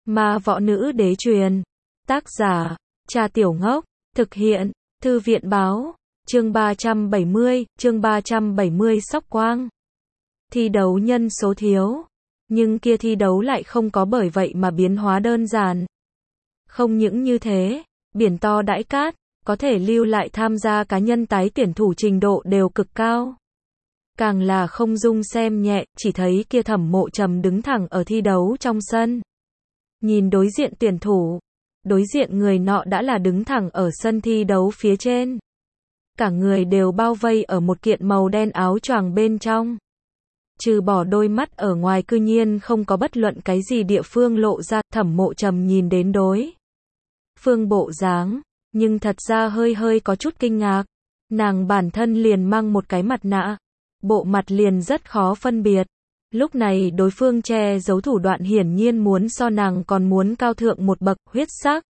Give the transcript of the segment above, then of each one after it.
Ma Võ Nữ Đế truyền. Tác giả, Trà Tiểu Ngốc. Thực hiện, Thư viện Báo. Chương 370, Sóc Quang. Thi đấu nhân số thiếu. Nhưng kia thi đấu lại không có bởi vậy mà biến hóa đơn giản. Không những như thế, biển to đãi cát, có thể lưu lại tham gia cá nhân tái tuyển thủ trình độ đều cực cao. Càng là không dung xem nhẹ, chỉ thấy kia Thẩm Mộ Trầm đứng thẳng ở thi đấu trong sân. Nhìn đối diện tuyển thủ, đối diện người nọ đã là đứng thẳng ở sân thi đấu phía trên. Cả người đều bao vây ở một kiện màu đen áo choàng bên trong. Trừ bỏ đôi mắt ở ngoài cư nhiên không có bất luận cái gì địa phương lộ ra. Thẩm Mộ Trầm nhìn đến đối phương bộ dáng, nhưng thật ra hơi có chút kinh ngạc. Nàng bản thân liền mang một cái mặt nạ, bộ mặt liền rất khó phân biệt. Lúc này đối phương che giấu thủ đoạn hiển nhiên muốn so nàng còn muốn cao thượng một bậc. Huyết sắc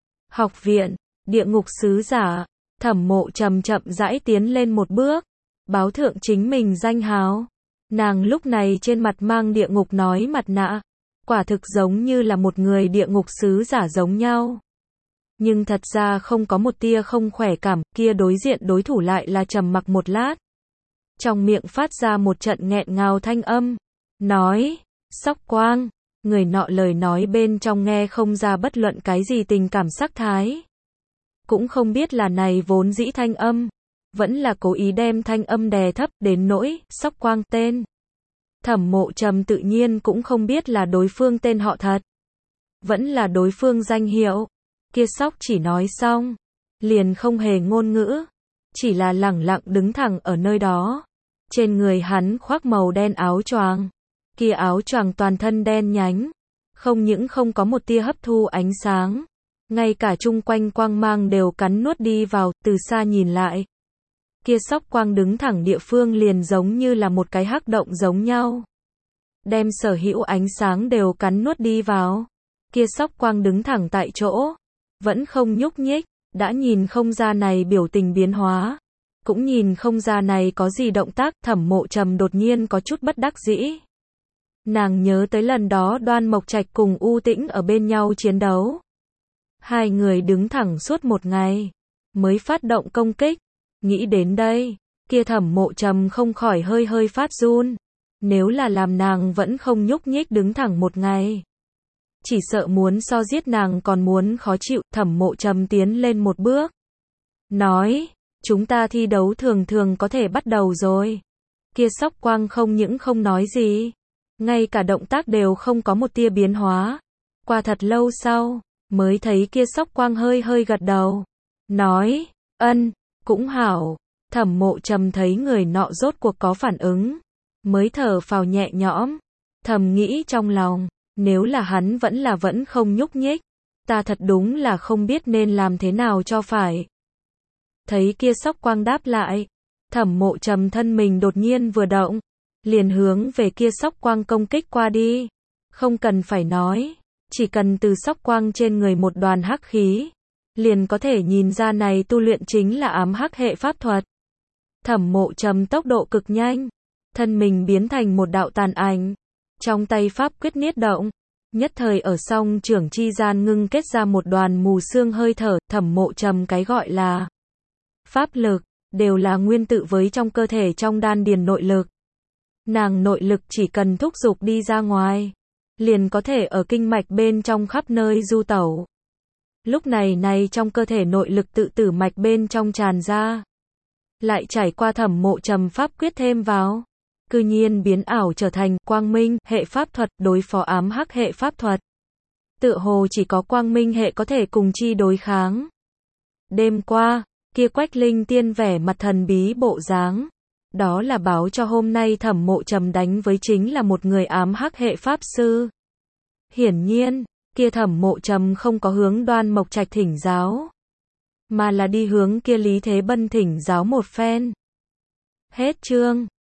học viện, địa ngục sứ giả. Thẩm Mộ Trầm chậm rãi tiến lên một bước, báo thượng chính mình danh hào. Nàng lúc này trên mặt mang địa ngục nói mặt nạ, quả thực giống như là một người địa ngục sứ giả giống nhau. Nhưng thật ra không có một tia không khỏe cảm. Kia đối diện đối thủ lại là trầm mặc một lát, trong miệng phát ra một trận nghẹn ngào thanh âm, nói, Sóc Quang. Người nọ lời nói bên trong nghe không ra bất luận cái gì tình cảm sắc thái. Cũng không biết là này vốn dĩ thanh âm, vẫn là cố ý đem thanh âm đè thấp đến nỗi Sóc Quang tên. Thẩm Mộ Trầm tự nhiên cũng không biết là đối phương tên họ thật, vẫn là đối phương danh hiệu. Kia Sóc chỉ nói xong, liền không hề ngôn ngữ, chỉ là lẳng lặng đứng thẳng ở nơi đó. Trên người hắn khoác màu đen áo choàng, kia áo choàng toàn thân đen nhánh, không những không có một tia hấp thu ánh sáng, ngay cả chung quanh quang mang đều cắn nuốt đi vào. Từ xa nhìn lại, kia Sóc Quang đứng thẳng địa phương liền giống như là một cái hắc động giống nhau, đem sở hữu ánh sáng đều cắn nuốt đi vào. Kia Sóc Quang đứng thẳng tại chỗ, vẫn không nhúc nhích, đã nhìn không ra này biểu tình biến hóa, cũng nhìn không ra này có gì động tác. Thẩm Mộ Trầm đột nhiên có chút bất đắc dĩ. Nàng nhớ tới lần đó Đoan Mộc Trạch cùng U Tĩnh ở bên nhau chiến đấu. Hai người đứng thẳng suốt một ngày, mới phát động công kích. Nghĩ đến đây, kia Thẩm Mộ Trầm không khỏi hơi phát run. Nếu là làm nàng vẫn không nhúc nhích đứng thẳng một ngày, chỉ sợ muốn so giết nàng còn muốn khó chịu. Thẩm Mộ Trầm tiến lên một bước, nói, chúng ta thi đấu thường có thể bắt đầu rồi. Kia Sóc Quang không những không nói gì, ngay cả động tác đều không có một tia biến hóa. Qua thật lâu sau, mới thấy kia Sóc Quang hơi gật đầu, nói, ân, cũng hảo. Thẩm Mộ Trầm thấy người nọ rốt cuộc có phản ứng, mới thở phào nhẹ nhõm, thầm nghĩ trong lòng, nếu là hắn vẫn không nhúc nhích, ta thật đúng là không biết nên làm thế nào cho phải. Thấy kia Sóc Quang đáp lại, Thẩm Mộ Trầm thân mình đột nhiên vừa động, liền hướng về kia Sóc Quang công kích qua đi. Không cần phải nói, chỉ cần từ Sóc Quang trên người một đoàn hắc khí, liền có thể nhìn ra này tu luyện chính là ám hắc hệ pháp thuật. Thẩm Mộ Trầm tốc độ cực nhanh, thân mình biến thành một đạo tàn ảnh, trong tay pháp quyết niết động, nhất thời ở song trưởng chi gian ngưng kết ra một đoàn mù sương hơi thở. Thẩm Mộ Trầm cái gọi là pháp lực, đều là nguyên tự với trong cơ thể trong đan điền nội lực. Nàng nội lực chỉ cần thúc giục đi ra ngoài, liền có thể ở kinh mạch bên trong khắp nơi du tẩu. Lúc này trong cơ thể nội lực tự tử mạch bên trong tràn ra, lại trải qua Thẩm Mộ Trầm pháp quyết thêm vào, cư nhiên biến ảo trở thành quang minh hệ pháp thuật đối phó ám hắc hệ pháp thuật. Tựa hồ chỉ có quang minh hệ có thể cùng chi đối kháng. Đêm qua, kia Quách Linh Tiên vẻ mặt thần bí bộ dáng, đó là báo cho hôm nay Thẩm Mộ Trầm đánh với chính là một người ám hắc hệ pháp sư. Hiển nhiên, kia Thẩm Mộ Trầm không có hướng Đoan Mộc Trạch thỉnh giáo, mà là đi hướng kia Lý Thế Bân thỉnh giáo một phen. Hết chương.